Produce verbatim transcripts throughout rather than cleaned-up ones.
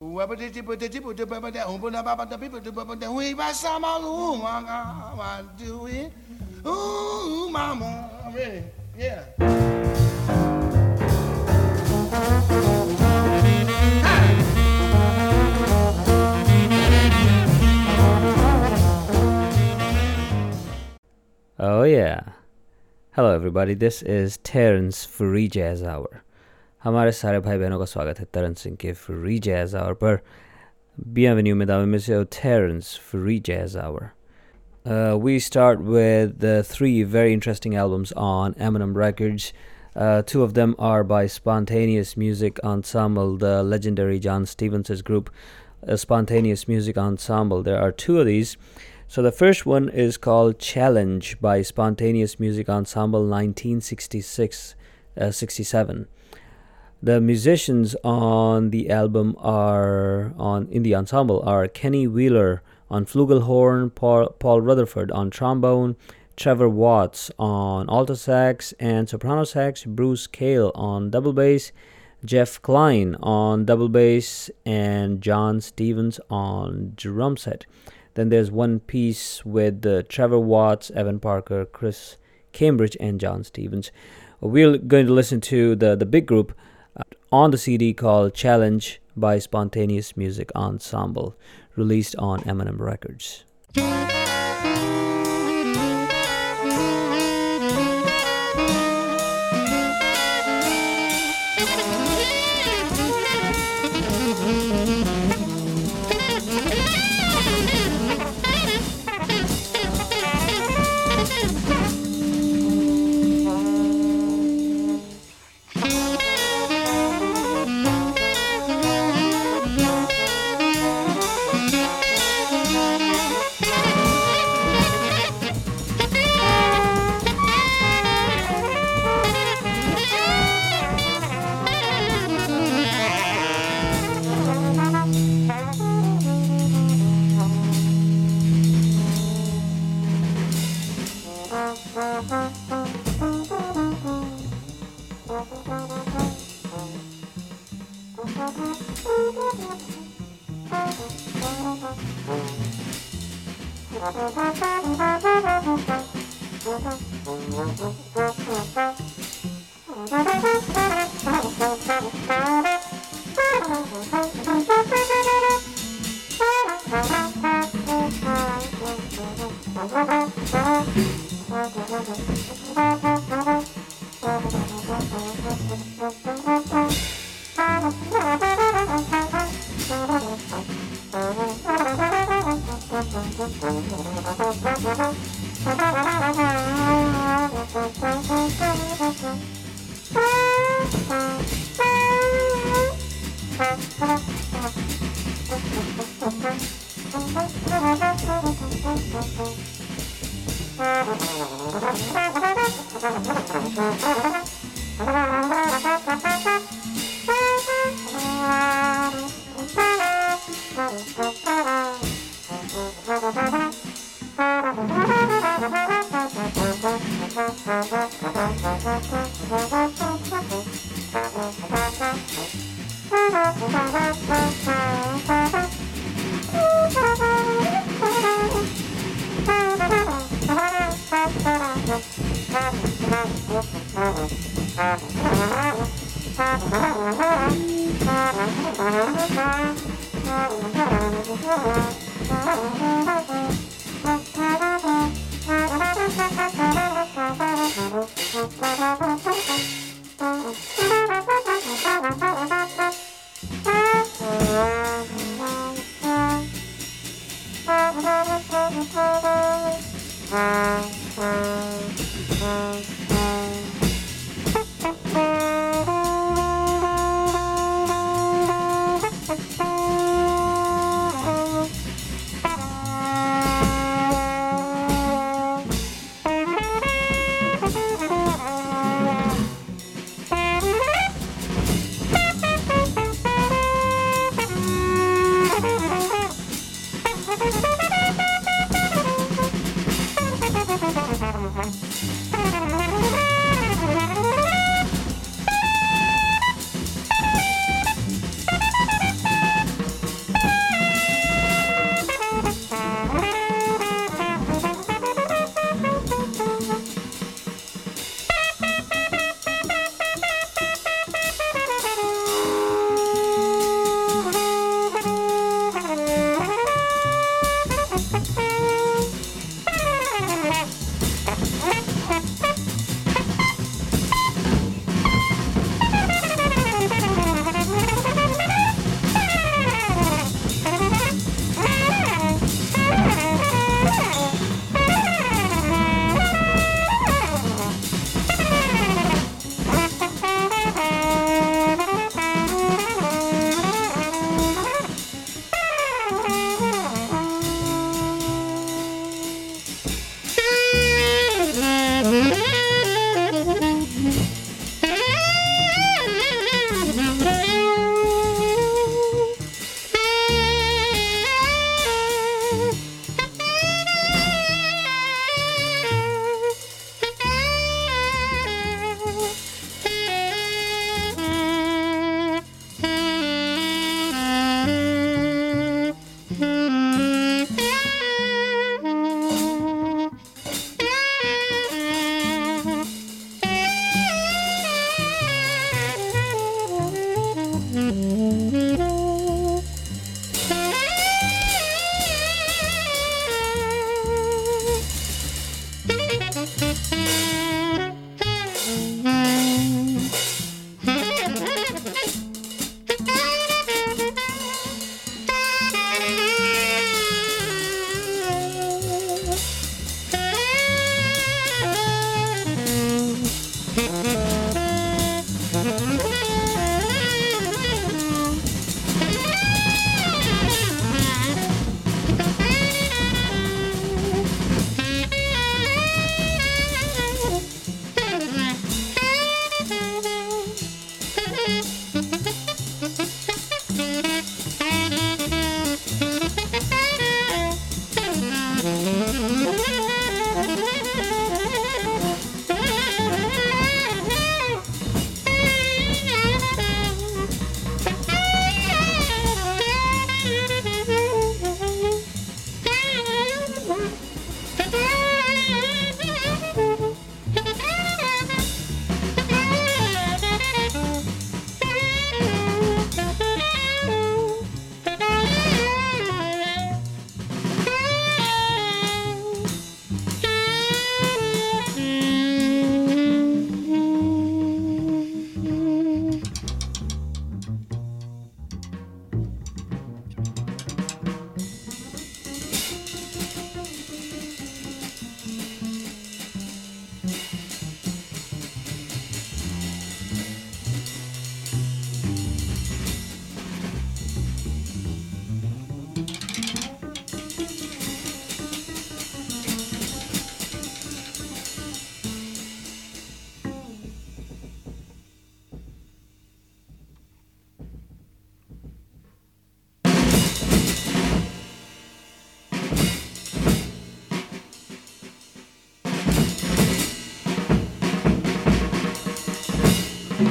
Ooh, mama, I'm ready. Yeah. Oh yeah. Hello everybody, this is Terrence Free Jazz Hour. हमारे सारे भाई बहनों का स्वागत है तरन सिंह के फ्री जैज़ आवर पर. Bienvenue mesdames et messieurs, Terrence Free Jazz Hour. Uh, we start with the three very interesting albums on Eminem Records. Uh, two of them are by Spontaneous Music Ensemble, the legendary John Stevens' group, uh, Spontaneous Music Ensemble. There are two of these. So the first one is called Challenge by Spontaneous Music Ensemble nineteen sixty-six sixty-seven. The musicians on the album are on in the ensemble are Kenny Wheeler on flugelhorn, Paul, Paul Rutherford on trombone, Trevor Watts on alto sax and soprano sax, Bruce Cale on double bass, Jeff Klein on double bass, and John Stevens on drum set. Then there's one piece with uh, Trevor Watts, Evan Parker, Chris Cambridge, and John Stevens. We're going to listen to the, the big group uh, on the C D called Challenge by Spontaneous Music Ensemble, released on Eminem Records.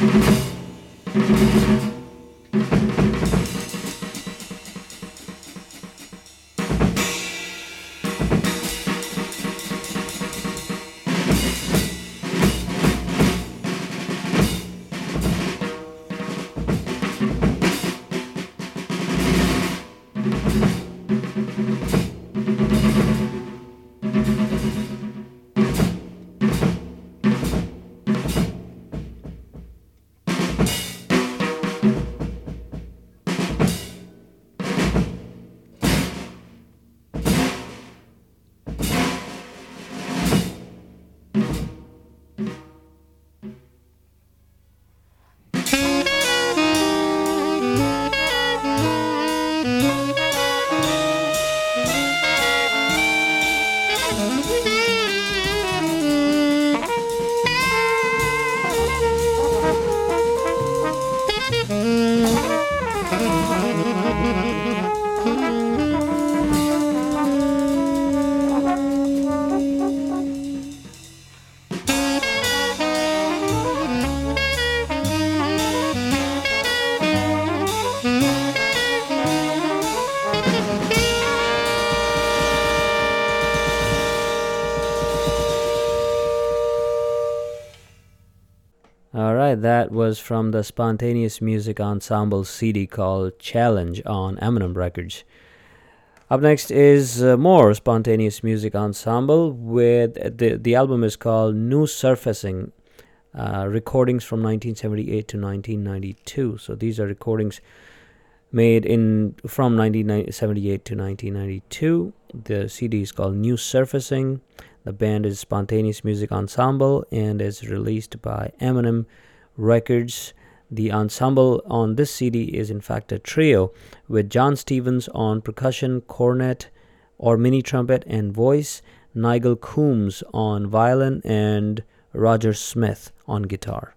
Alright, that was from the Spontaneous Music Ensemble C D called Challenge on Eminem Records. Up next is uh, more Spontaneous Music Ensemble. With the, the album is called New Surfacing, uh, recordings from nineteen seventy-eight to nineteen ninety-two. So these are recordings made in from nineteen seventy-eight to nineteen ninety-two. The C D is called New Surfacing. The band is Spontaneous Music Ensemble and is released by Eminem Records. The ensemble on this C D is in fact a trio with John Stevens on percussion, cornet or mini trumpet and voice, Nigel Coombs on violin, and Roger Smith on guitar.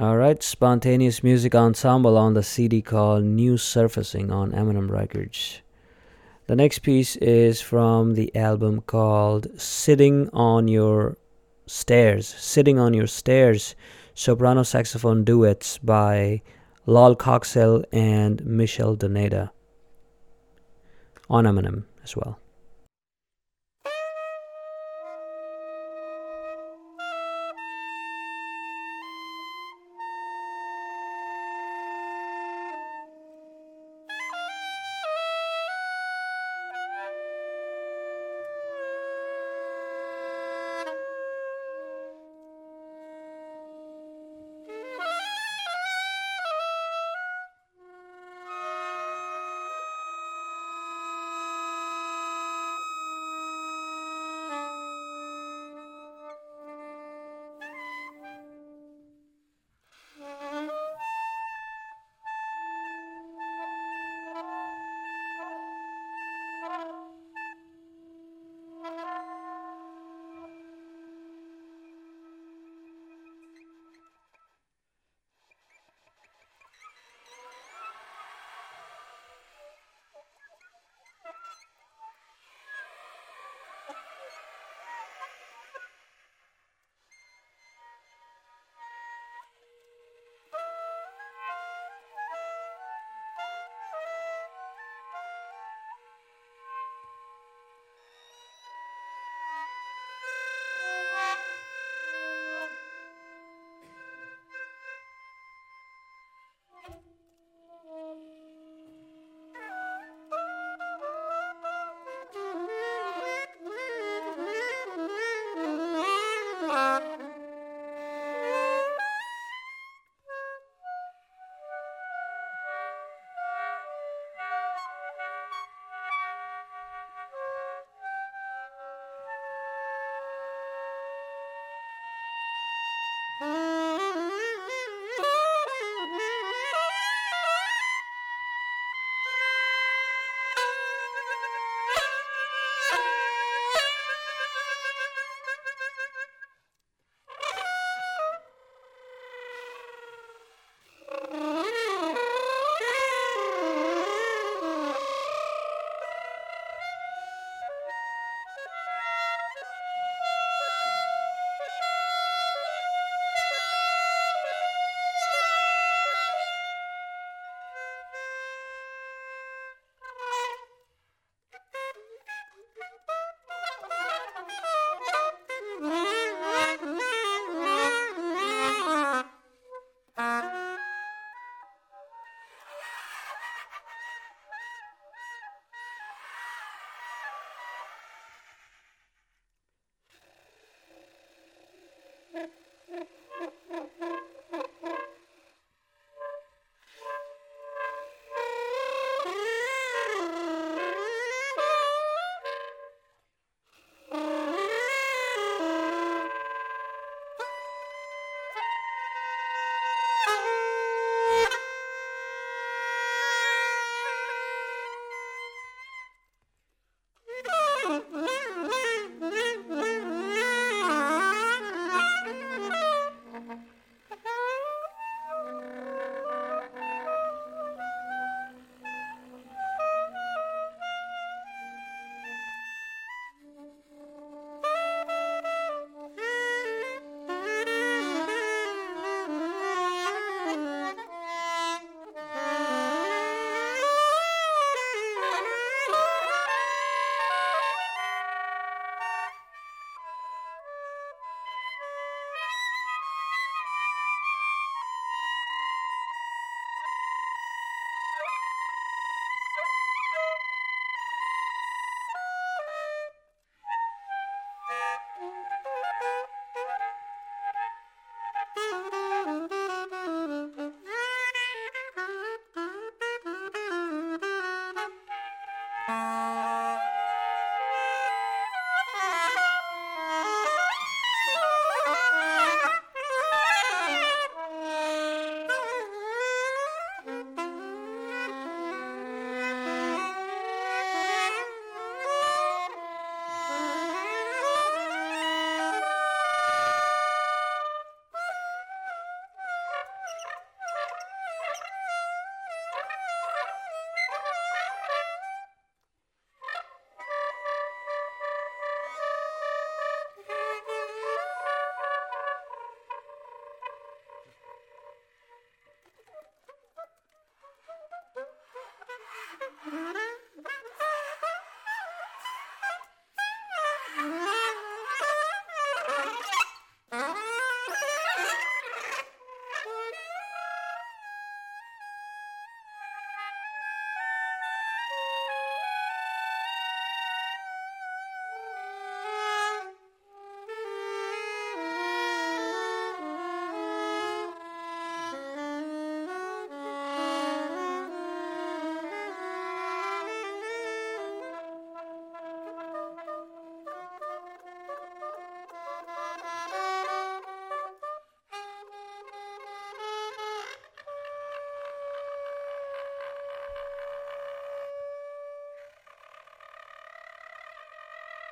Alright, Spontaneous Music Ensemble on the C D called New Surfacing on Eminem Records. The next piece is from the album called Sitting on Your Stairs. Sitting on Your Stairs, soprano saxophone duets by Lol Coxell and Michelle Doneda. On Eminem as well.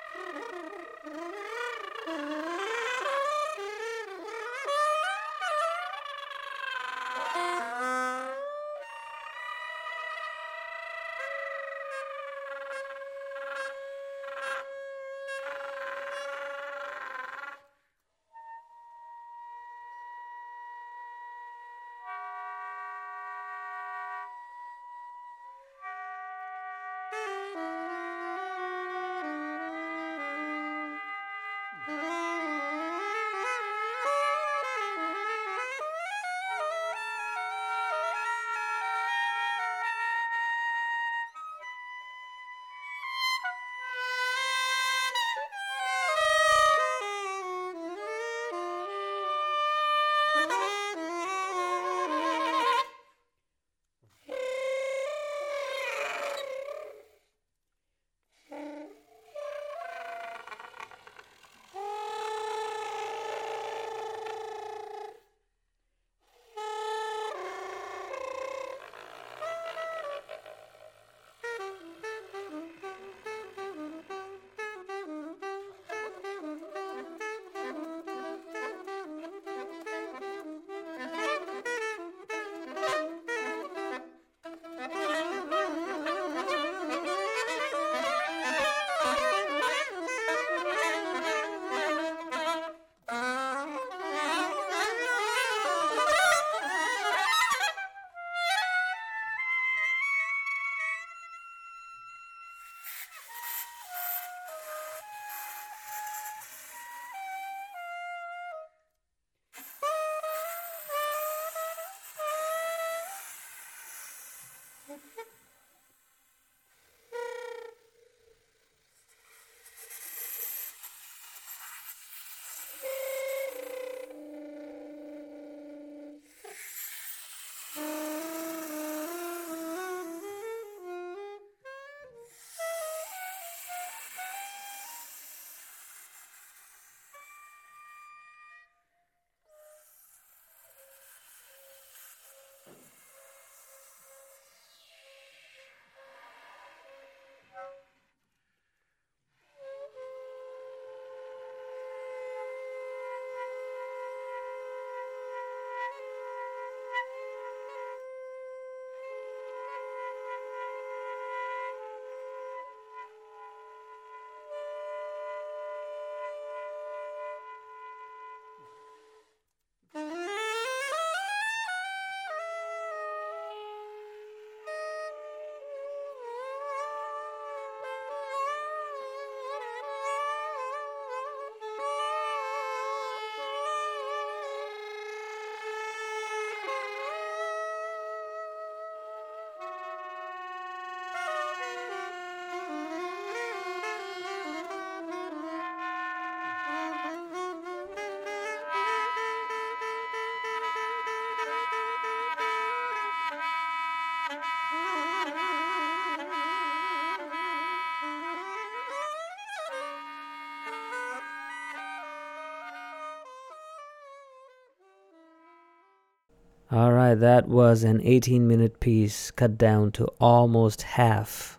All right, that was an eighteen minute piece cut down to almost half.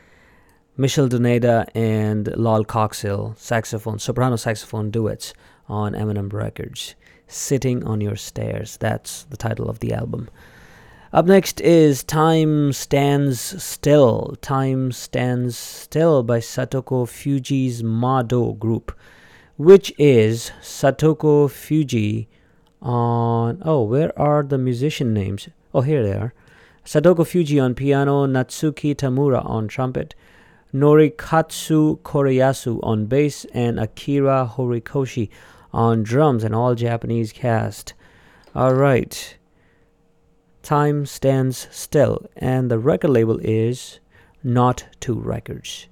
Michel Doneda and Lol Coxill, saxophone, soprano saxophone duets on M and M Records. Sitting on Your Stairs, that's the title of the album. Up next is Time Stands Still. Time Stands Still by Satoko Fuji's Mado group, which is Satoko Fuji on... Oh, where are the musician names? Oh, here they are. Satoko Fuji on piano, Natsuki Tamura on trumpet, Norikatsu Koreyasu on bass, and Akira Horikoshi on drums, an all-Japanese cast. All right. Time Stands Still, and the record label is Not Two Records.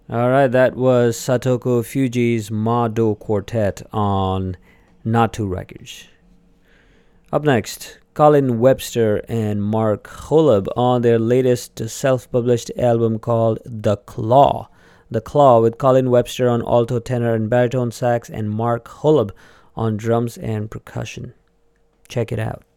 Alright, that was Satoko Fuji's Ma-Do Quartet on Natu Records. Up next, Colin Webster and Mark Holub on their latest self-published album called The Claw. The Claw, with Colin Webster on alto, tenor, and baritone sax, and Mark Holub on drums and percussion. Check it out.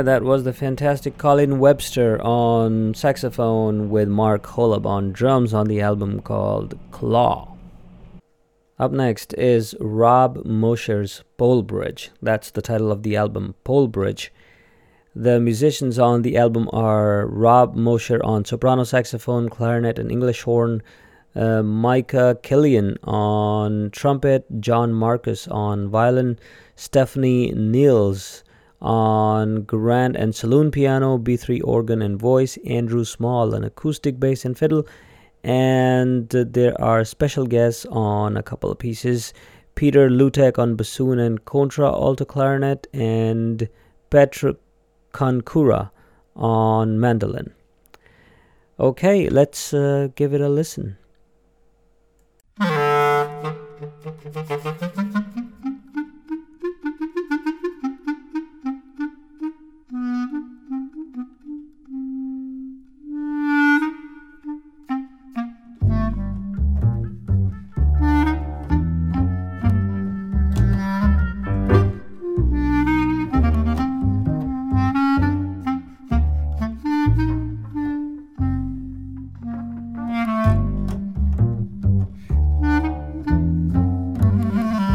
right, that was the fantastic Colin Webster on saxophone with Mark Holub on drums on the album called Claw. Up next is Rob Mosher's Pole Bridge. That's the title of the album, Pole Bridge. The musicians on the album are Rob Mosher on soprano saxophone, clarinet, and English horn, uh, Micah Killian on trumpet, John Marcus on violin, Stephanie Niels on grand and saloon piano, B three organ and voice, Andrew Small on acoustic bass and fiddle, and there are special guests on a couple of pieces, Peter Lutek on bassoon and contra alto clarinet, and Petr Kankura on mandolin. Okay, let's uh, give it a listen. Mm-hmm.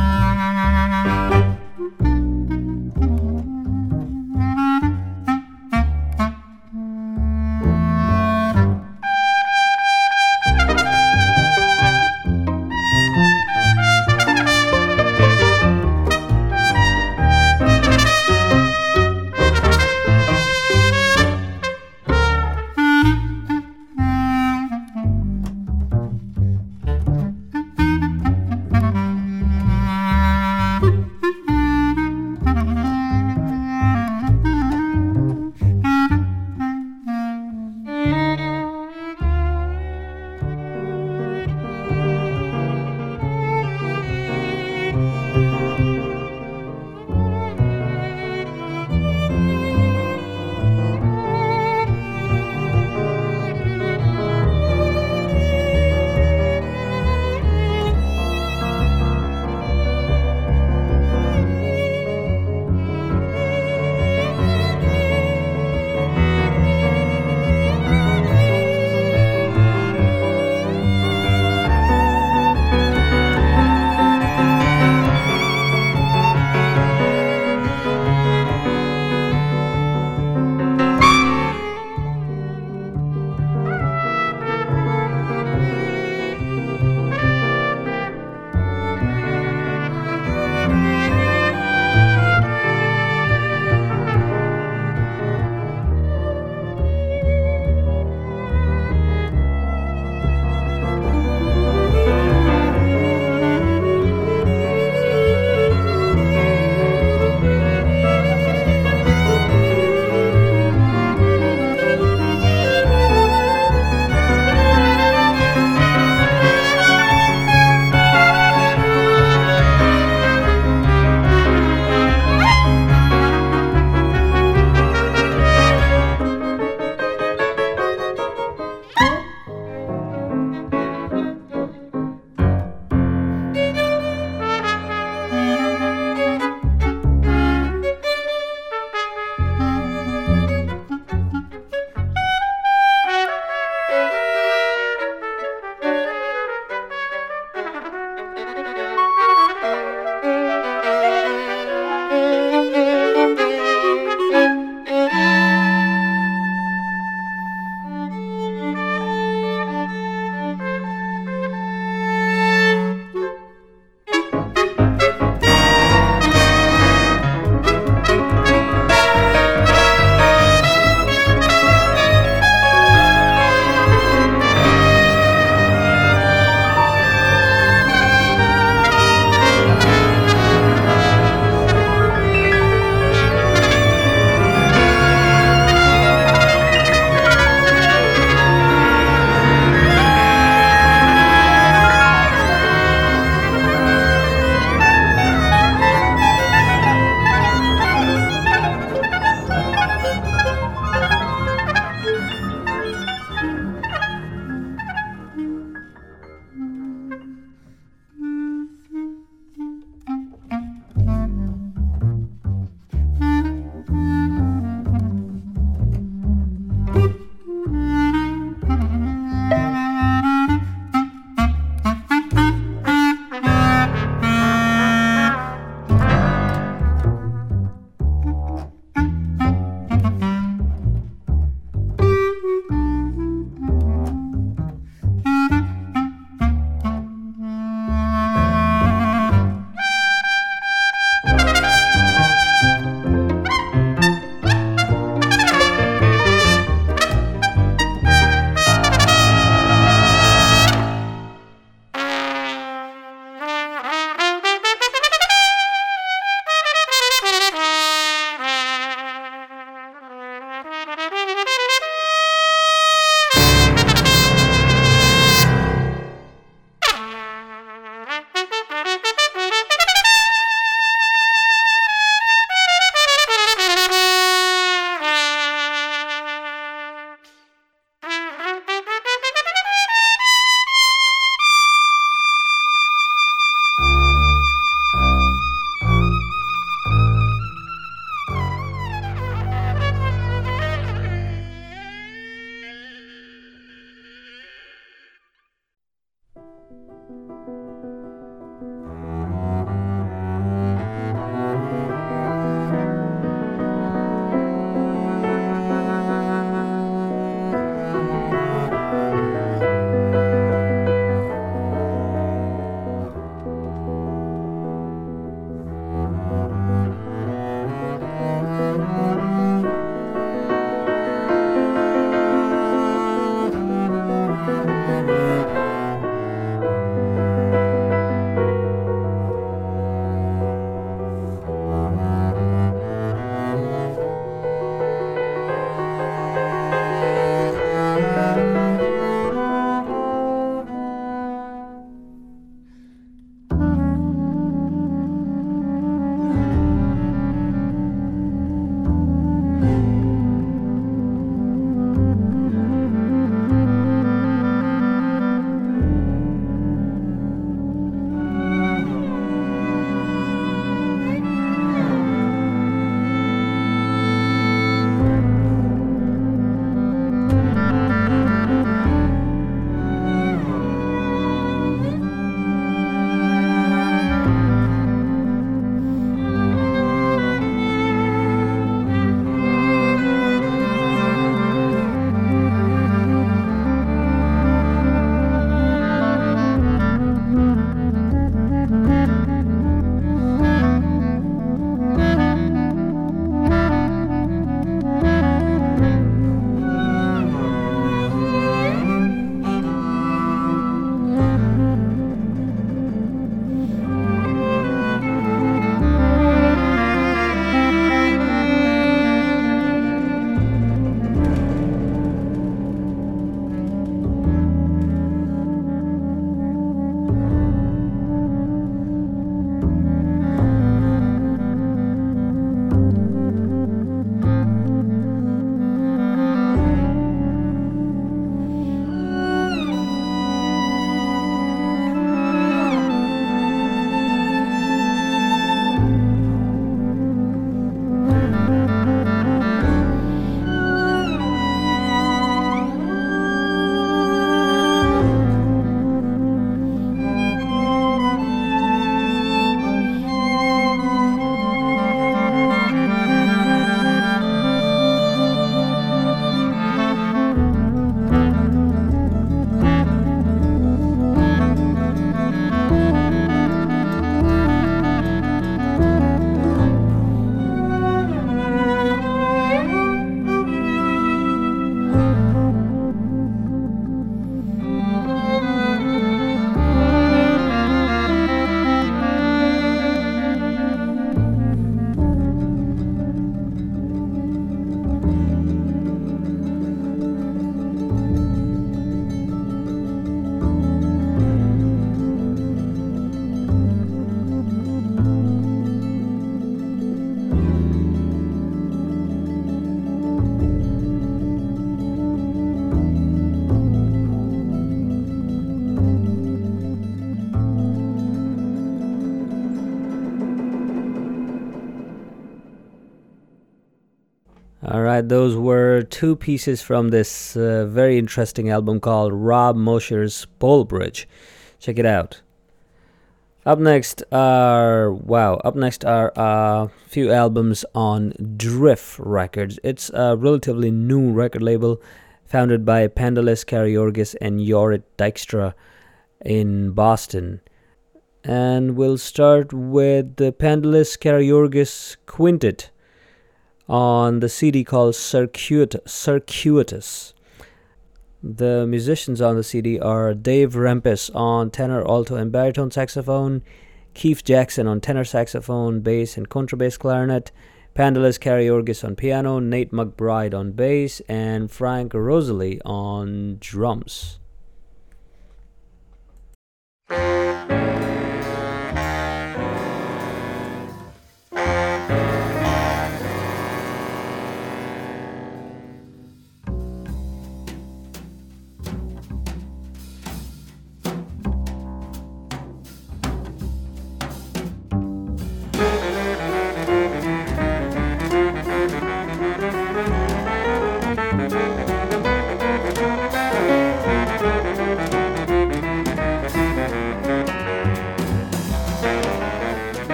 All right, those were two pieces from this uh, very interesting album called Rob Mosher's Pole Bridge. Check it out. Up next are, wow, up next are a uh, few albums on Drift Records. It's a relatively new record label founded by Pandelis Karageorgis and Jorrit Dykstra in Boston. And we'll start with the Pandelis Karageorgis Quintet on the C D called Circuit- Circuitous. The musicians on the C D are Dave Rempis on tenor, alto, and baritone saxophone, Keith Jackson on tenor saxophone, bass, and contrabass clarinet, Pandelis Karageorgis on piano, Nate McBride on bass, and Frank Rosalie on drums.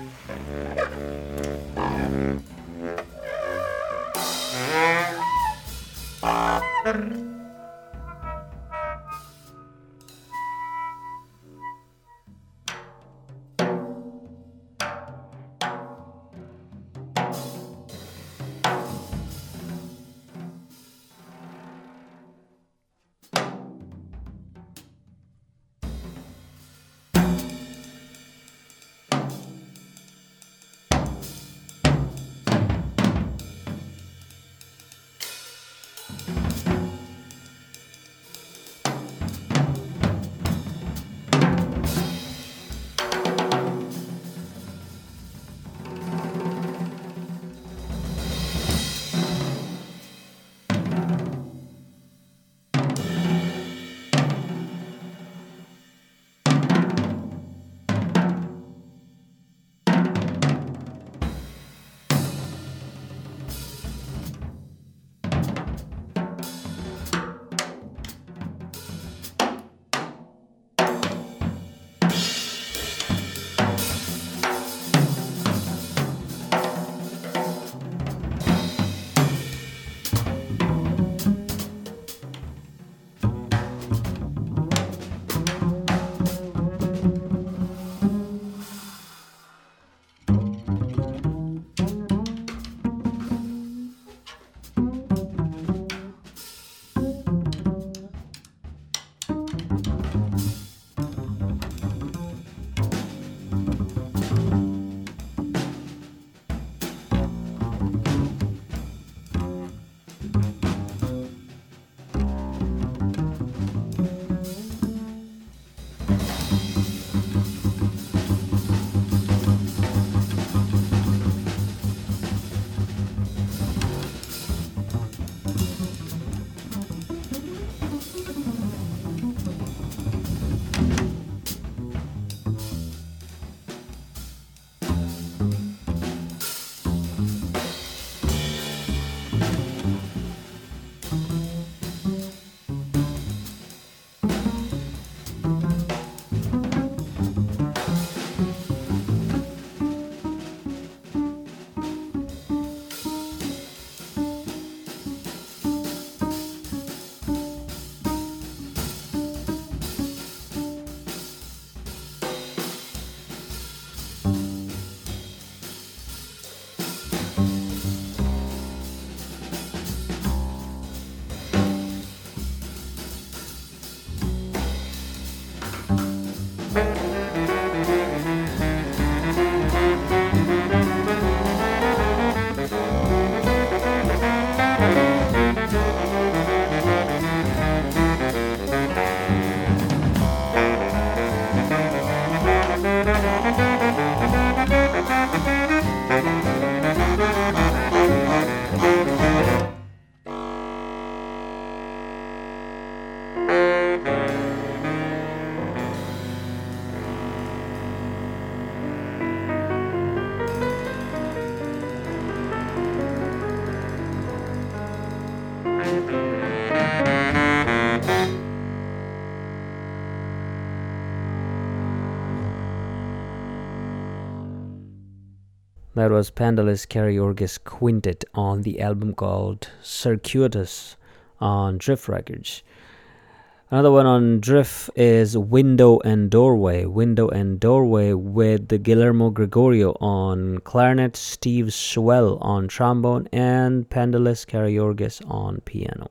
That was Pandelis Karayorgis Quintet on the album called Circuitous on Drift Records. Another one on Drift is Window and Doorway. Window and Doorway with the Guillermo Gregorio on clarinet, Steve Swell on trombone, and Pandelis Karayorgis on piano.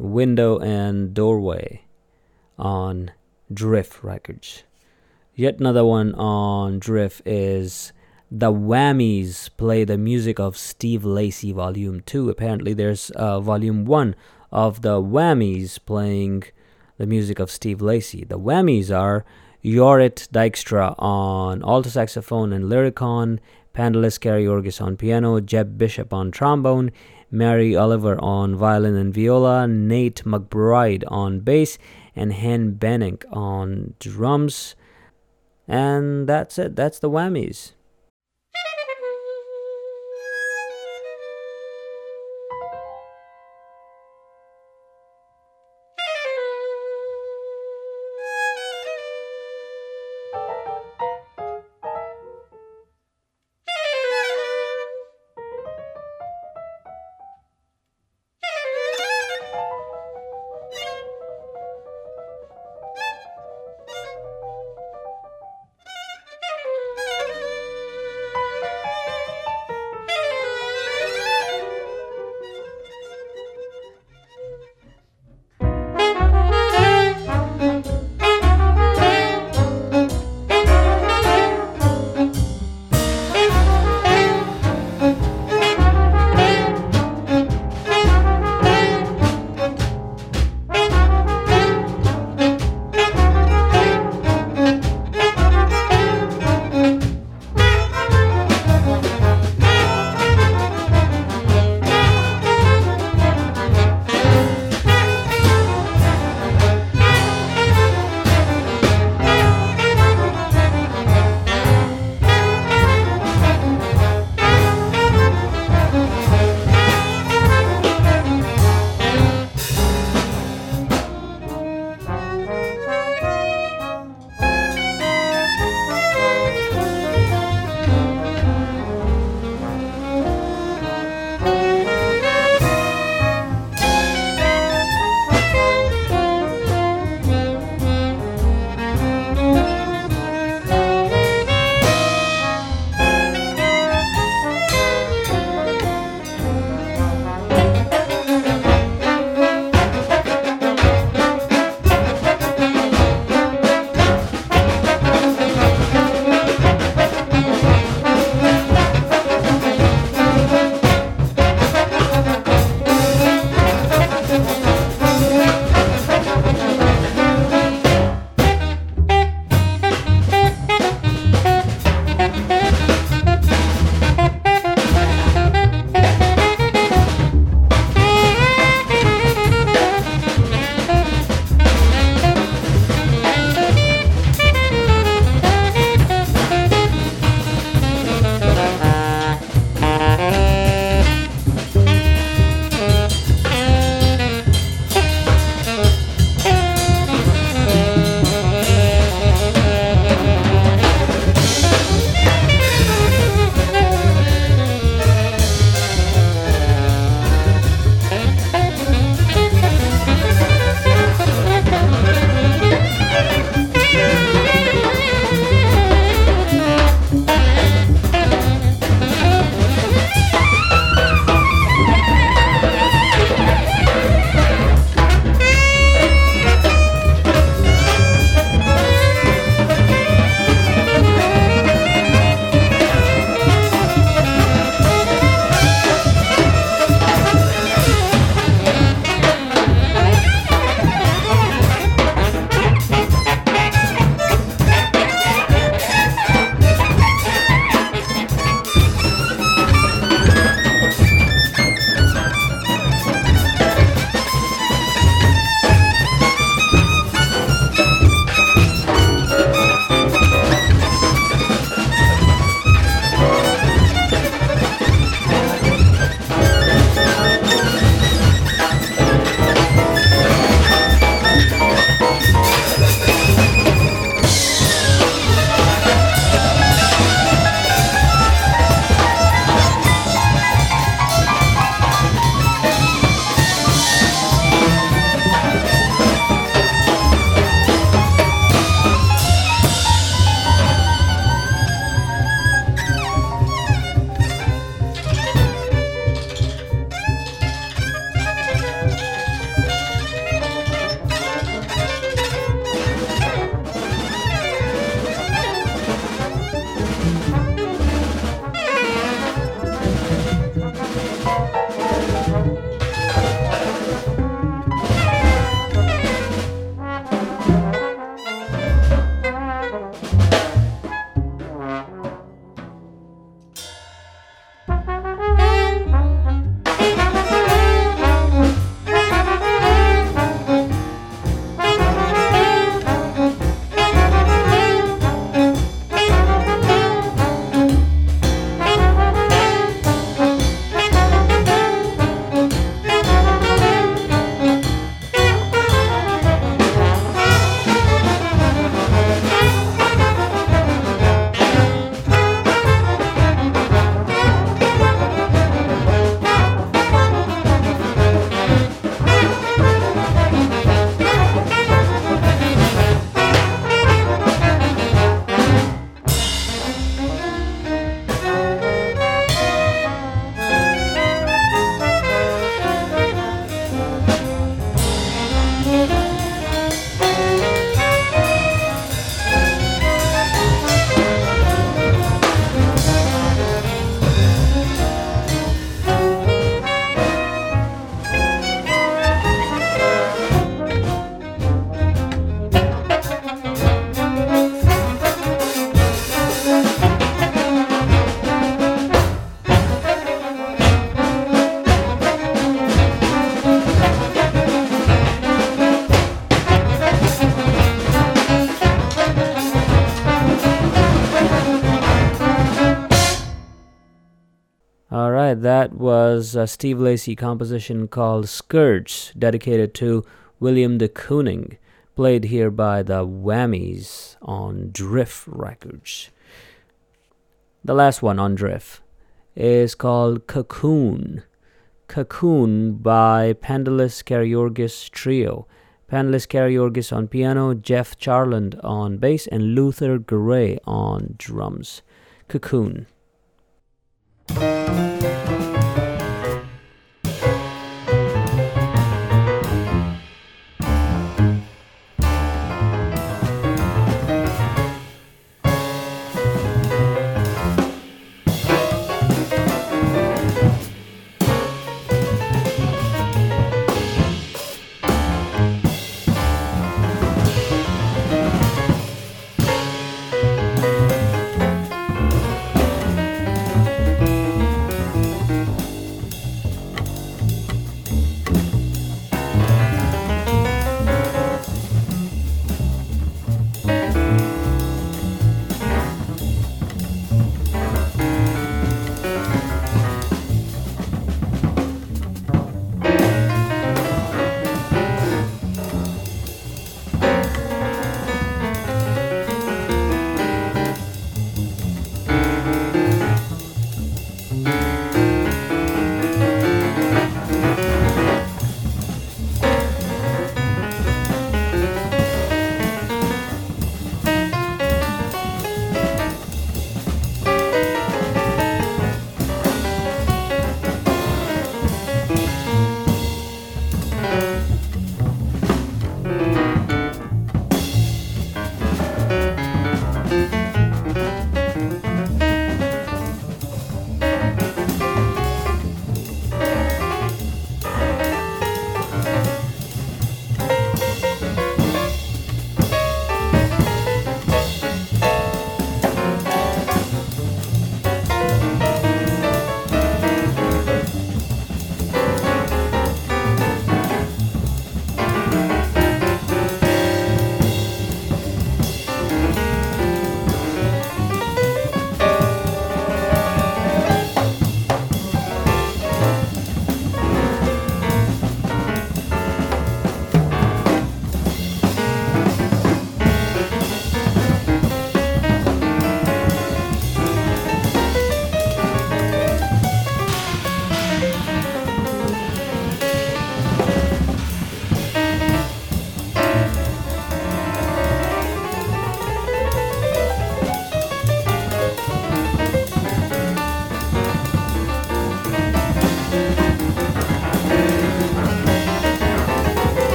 Window and Doorway on Drift Records. Yet another one on Drift is The Whammies Play the Music of Steve Lacy Volume two. Apparently there's uh, Volume one of The Whammies playing the music of Steve Lacy. The Whammies are Jorrit Dykstra on alto saxophone and Lyricon, Pandalis Kariorgis on piano, Jeb Bishop on trombone, Mary Oliver on violin and viola, Nate McBride on bass, and Hen Bennick on drums. And that's it. That's the Whammies. All right, that was a Steve Lacy composition called Skirts, dedicated to William de Kooning, played here by the Whammies on Drift Records. The last one on Drift is called Cocoon. Cocoon by Pandelis Karayorgis Trio. Pandelis Karayorgis on piano, Jeff Charland on bass, and Luther Gray on drums. Cocoon.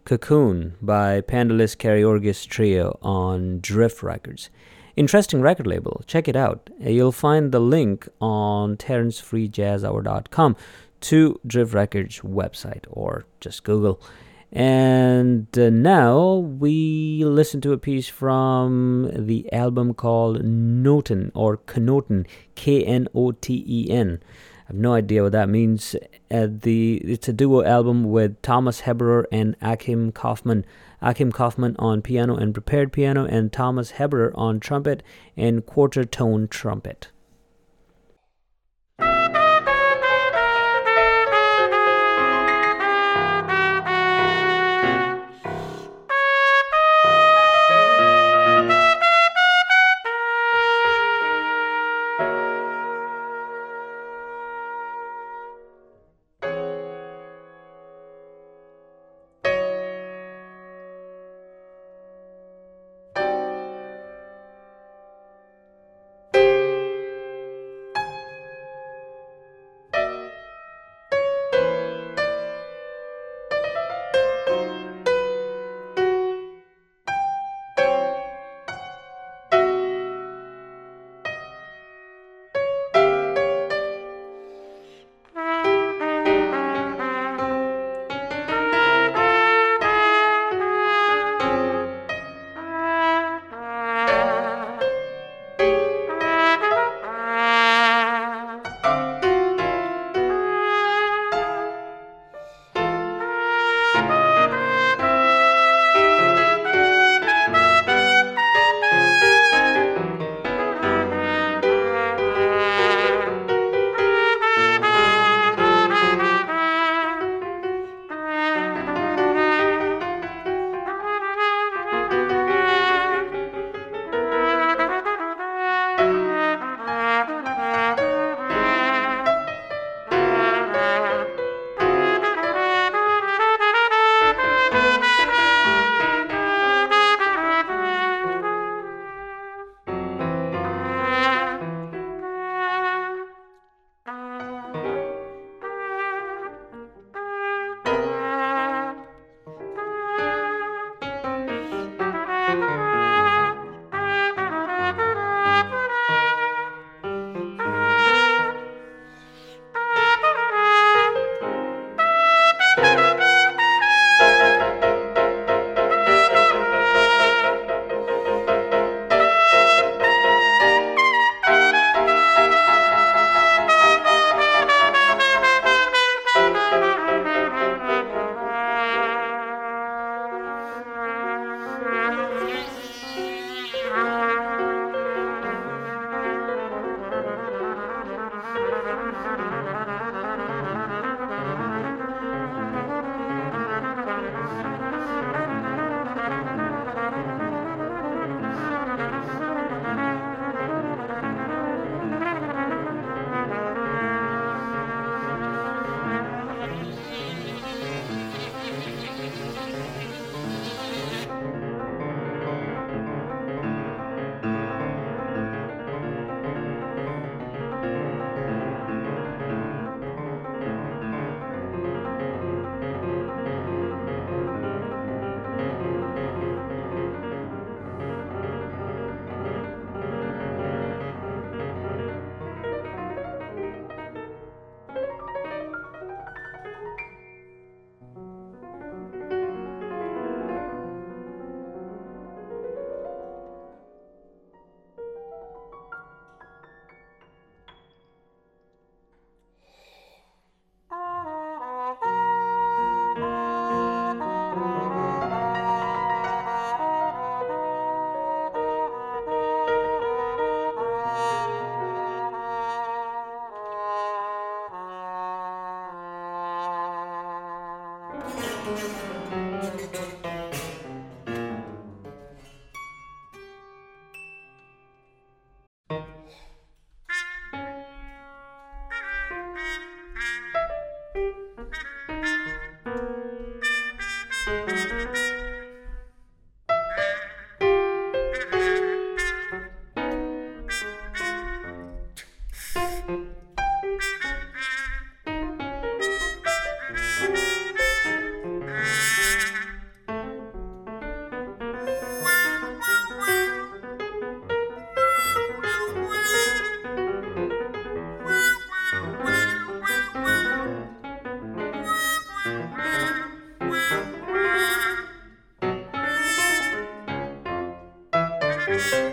Cocoon by Pandalis Karaorgis Trio on Drift Records. Interesting record label. Check it out. You'll find the link on terrence free jazz hour dot com to Drift Records website, or just Google. And uh, now we listen to a piece from the album called Noten, or Knoten, K N O T E N. I have no idea what that means. Uh, the It's a duo album with Thomas Heberer and Achim Kaufman. Achim Kaufman on piano and prepared piano, and Thomas Heberer on trumpet and quarter tone trumpet.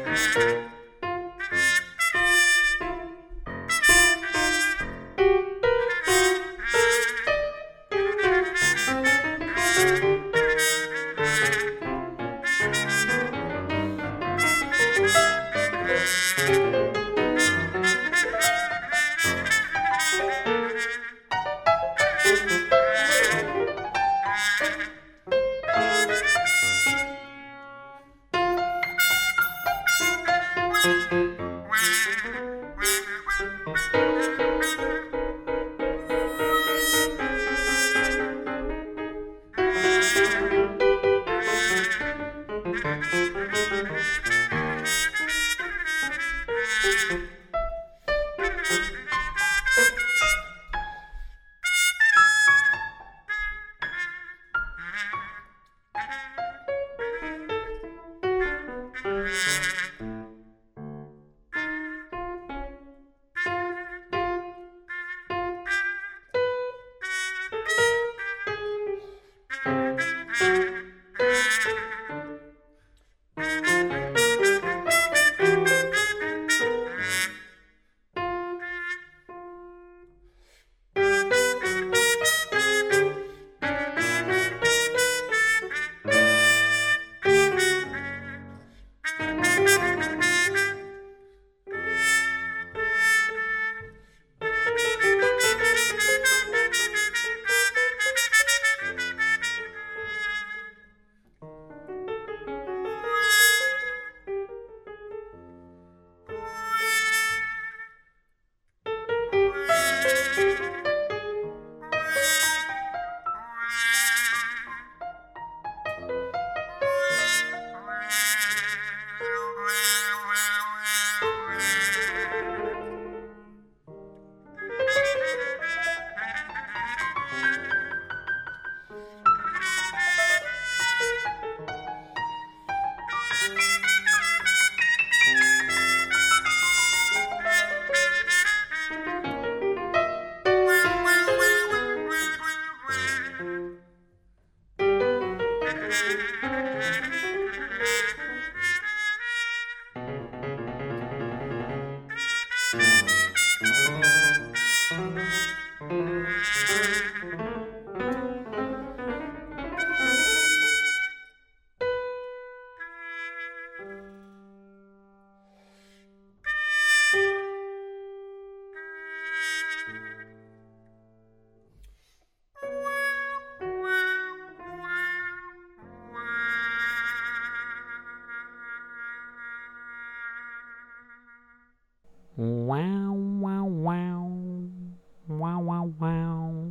Wow, wow, wow. Wow, wow, wow.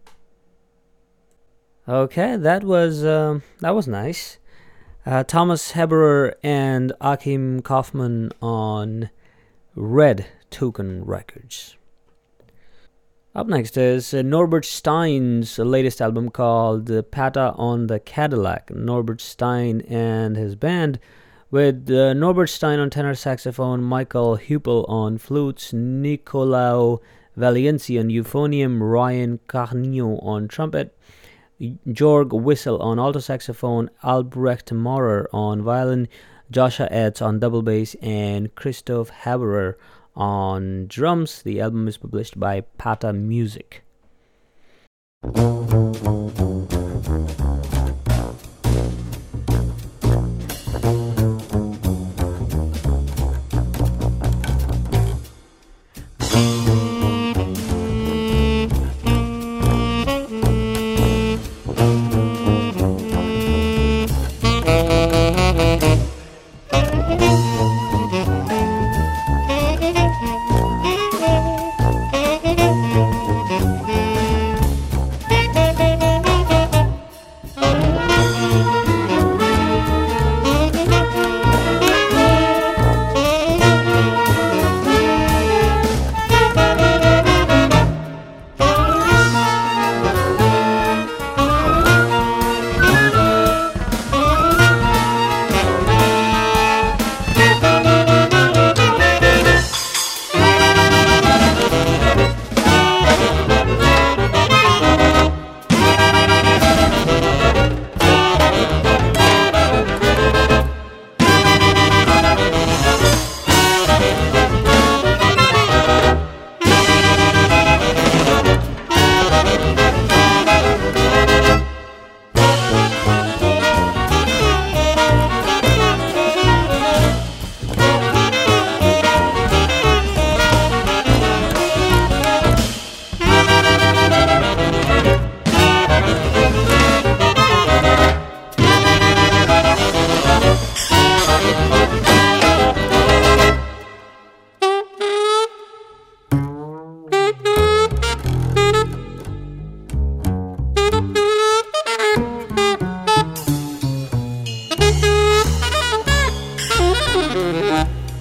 Okay, that was um, that was nice. Uh, Thomas Heberer and Achim Kaufman on Red Toucan Records. Up next is uh, Norbert Stein's latest album called uh, Pata on the Cadillac. Norbert Stein and his band, with uh, Norbert Stein on tenor saxophone, Michael Hupel on flutes, Nicolau Valienzi on euphonium, Ryan Carnio on trumpet, Jorg Wissel on alto saxophone, Albrecht Maurer on violin, Joshua Etz on double bass, and Christoph Haberer on drums. The album is published by Pata Music.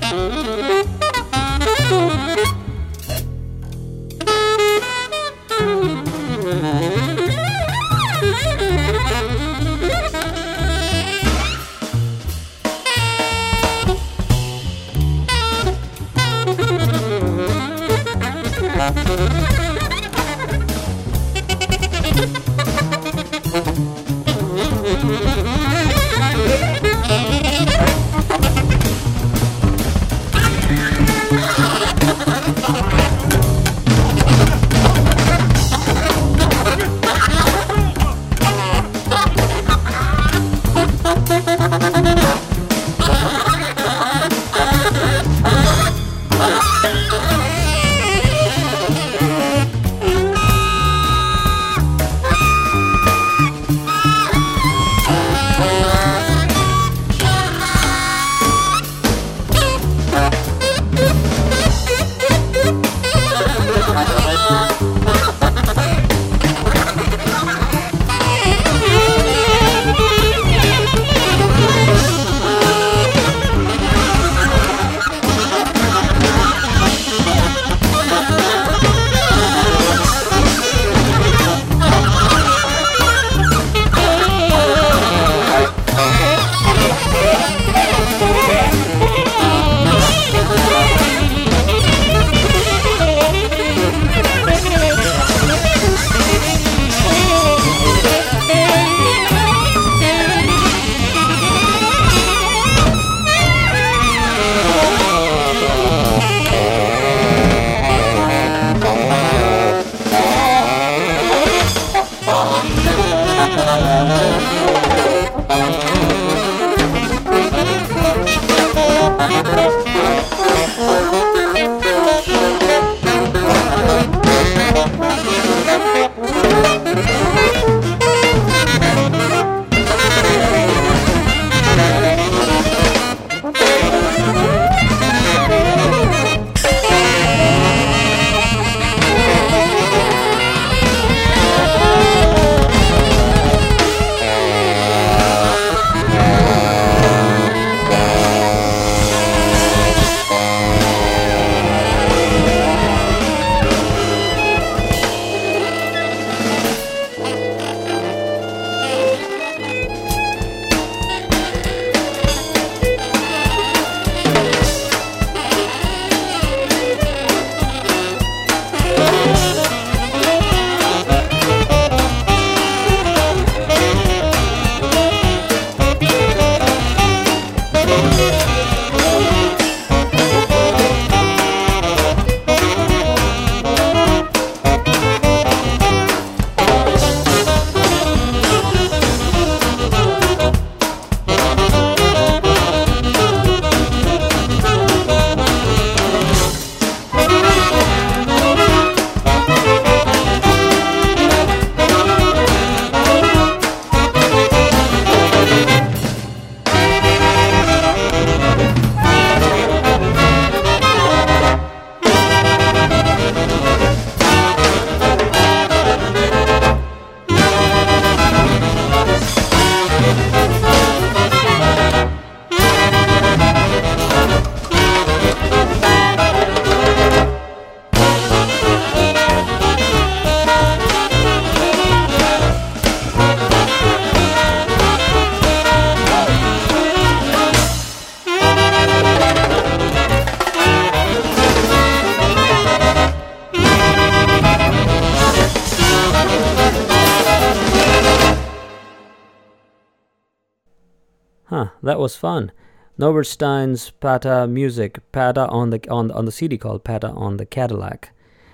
Huh, that was fun. Norbert Stein's Pata music, Pata on the on on the C D called Pata on the Cadillac.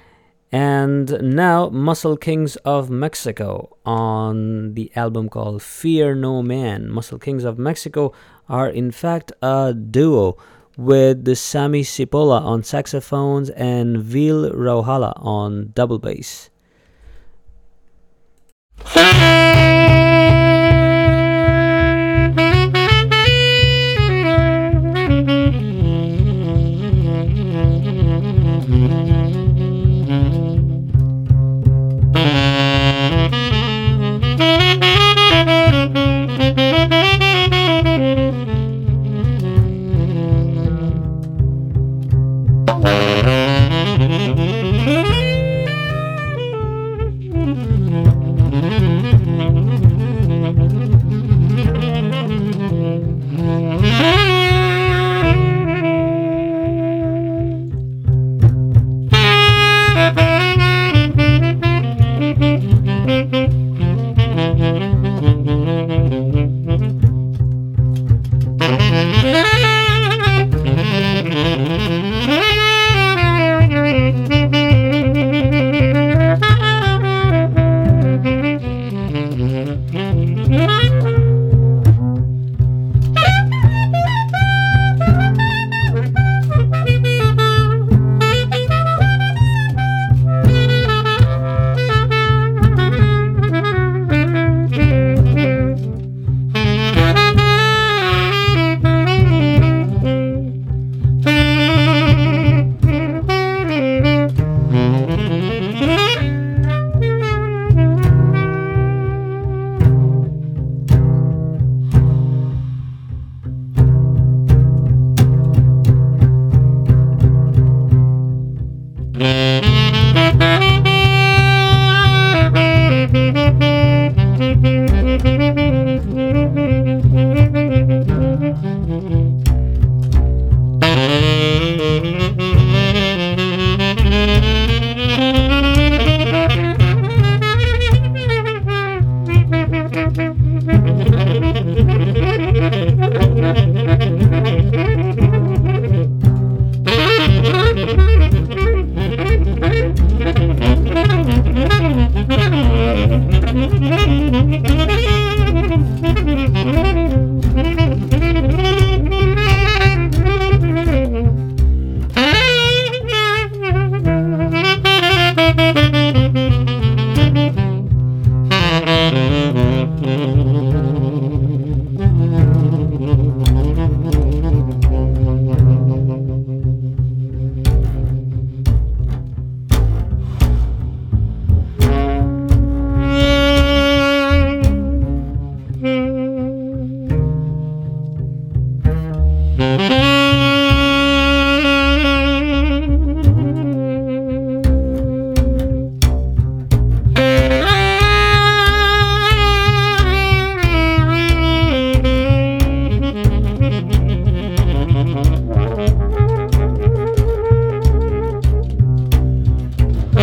And now Muscle Kings of Mexico on the album called Fear No Man. Muscle Kings of Mexico are in fact a duo with the Sammy Cipolla on saxophones and Vil Rauhala on double bass.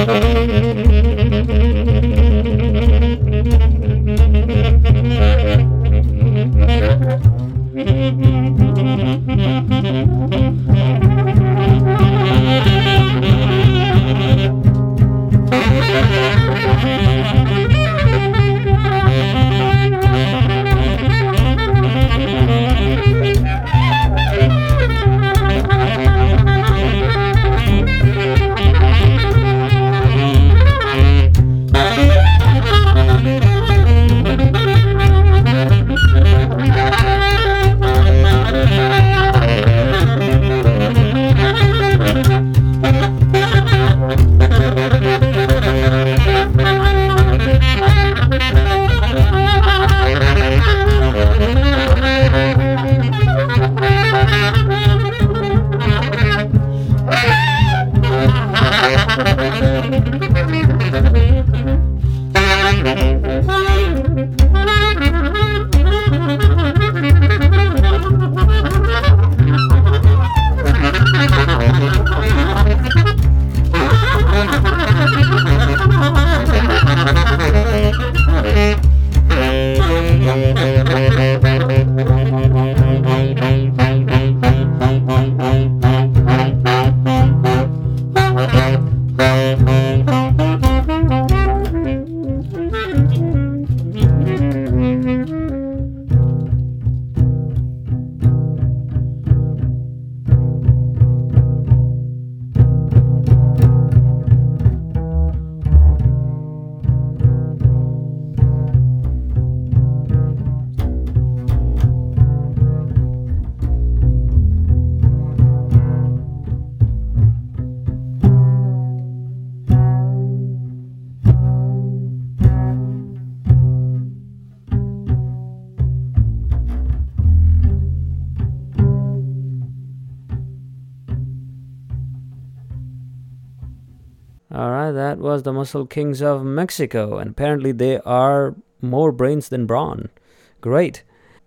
Alright, that was the Muscle Kings of Mexico, and apparently they are more brains than brawn. Great.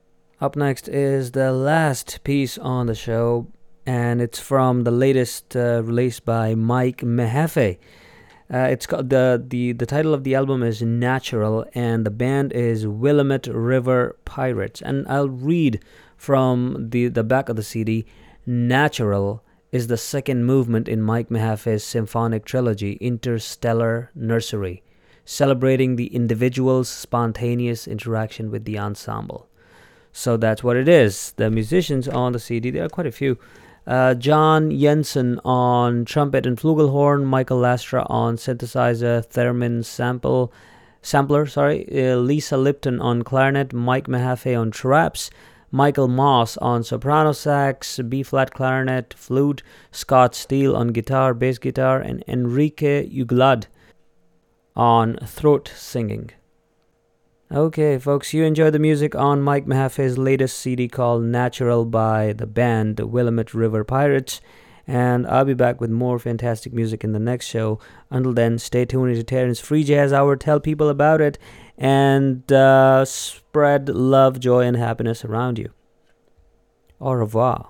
Up next is the last piece on the show, and it's from the latest uh, release by Mike Mahaffey. Uh, it's called the, the the title of the album is Natural, and the band is Willamette River Pirates. And I'll read from the, the back of the C D. Natural is the second movement in Mike Mahaffey's symphonic trilogy, Interstellar Nursery, celebrating the individual's spontaneous interaction with the ensemble. So that's what it is. The musicians on the C D, there are quite a few. Uh, John Jensen on trumpet and flugelhorn, Michael Lastra on synthesizer, theremin sample, sampler, sorry, uh, Lisa Lipton on clarinet, Mike Mahaffey on traps, Michael Moss on soprano sax, B-flat clarinet, flute, Scott Steele on guitar, bass guitar, and Enrique Uglad on throat singing. Okay, folks, you enjoy the music on Mike Mahaffey's latest C D called Natural by the band the Willamette River Pirates, and I'll be back with more fantastic music in the next show. Until then, stay tuned to Terrence Free Jazz Hour, tell people about it, and uh, spread love, joy, and happiness around you. Au revoir.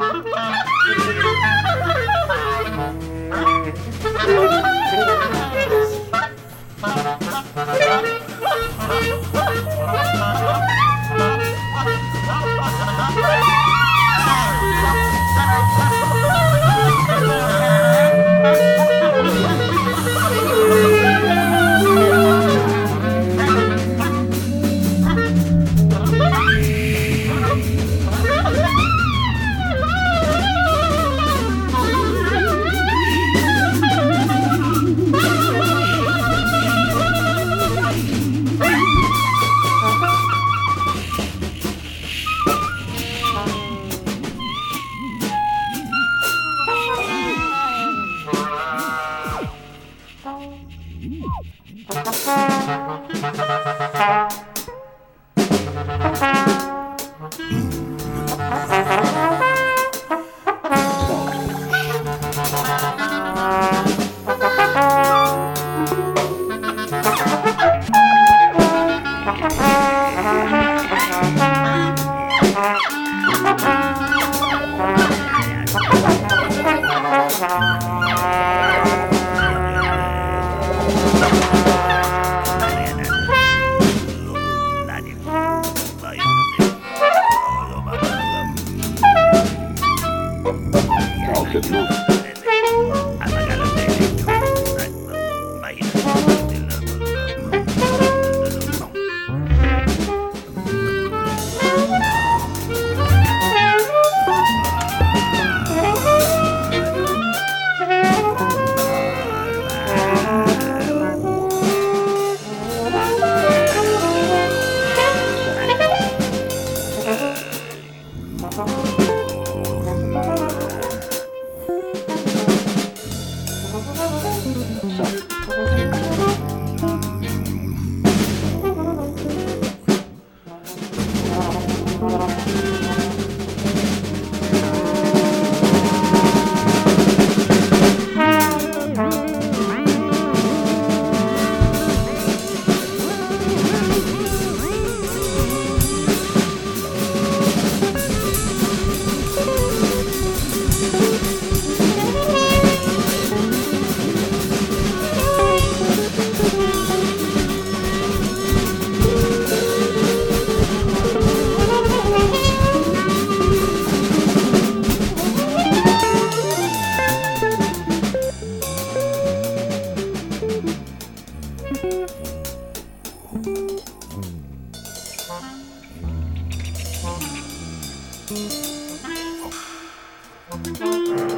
Thank you.